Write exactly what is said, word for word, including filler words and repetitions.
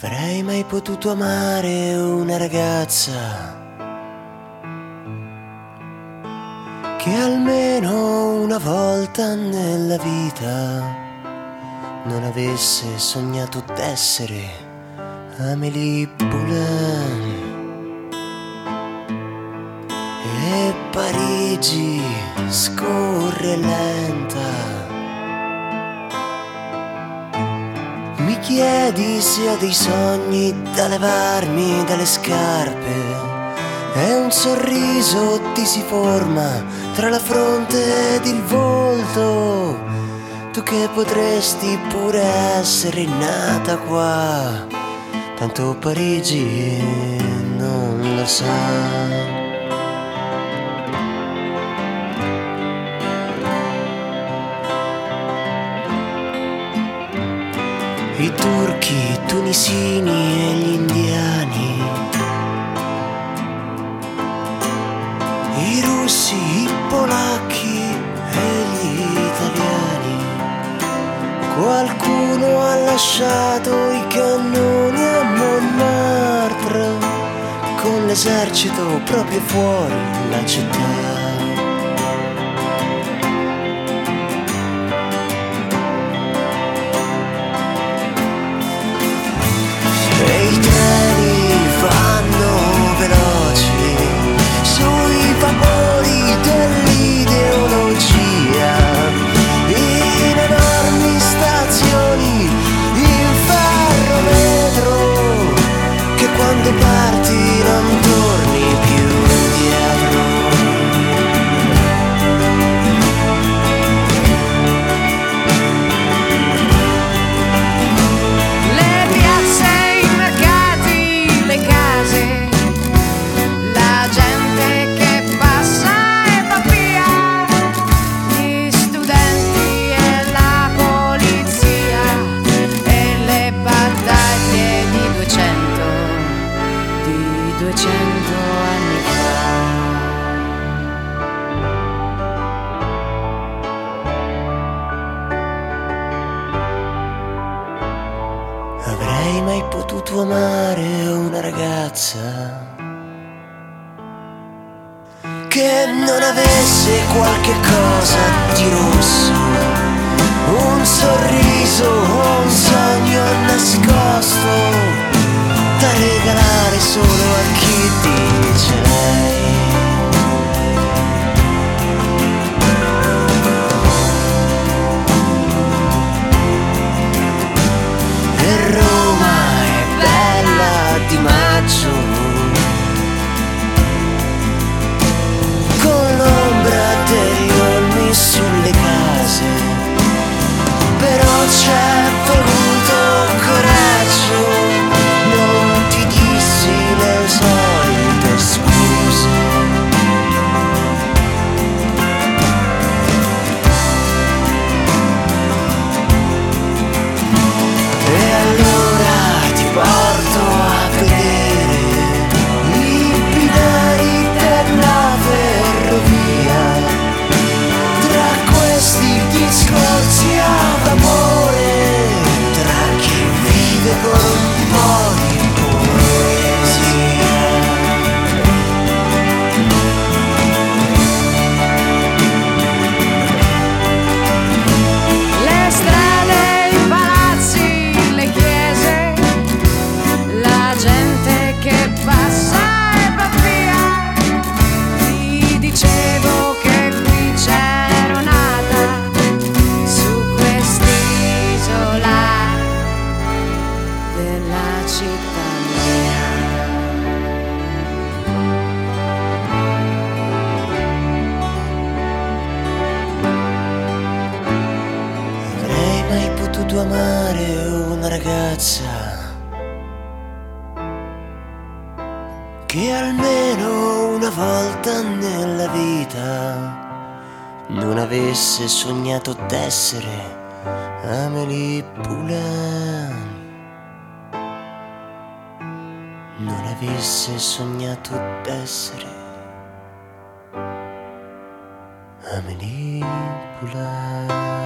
Avrei mai potuto amare una ragazza che almeno una volta nella vita non avesse sognato d'essere Amélie Poulain. E Parigi scorre lenta. Mi chiedi se ho dei sogni da levarmi dalle scarpe, e un sorriso ti si forma tra la fronte ed il volto. Tu che potresti pure essere nata qua, tanto Parigi non lo sa. I turchi, i tunisini e gli indiani, i russi, i polacchi e gli italiani. Qualcuno ha lasciato i cannoni a Montmartre, con l'esercito proprio fuori la città. I treni vanno veloci sui vapori dell'ideologia, in enormi stazioni, in ferro vetro, che quando parti non torni più indietro. duecento anni fa. Avrei mai potuto amare una ragazza che non avesse qualche cosa di rosso, un sorriso o un sogno nascosto da regalare solo a chi dice lei. E Roma è bella di maggio, con l'ombra degli olmi sulle case, però c'è voluto coraggio. Non ti dissi le solite scuse, e allora ti porto a vedere i binari della ferrovia. Tra questi discorsi ad amore, tra chi vive con un po' di amare una ragazza che almeno una volta nella vita non avesse sognato d'essere Amélie Poulain, non avesse sognato d'essere Amélie Poulain.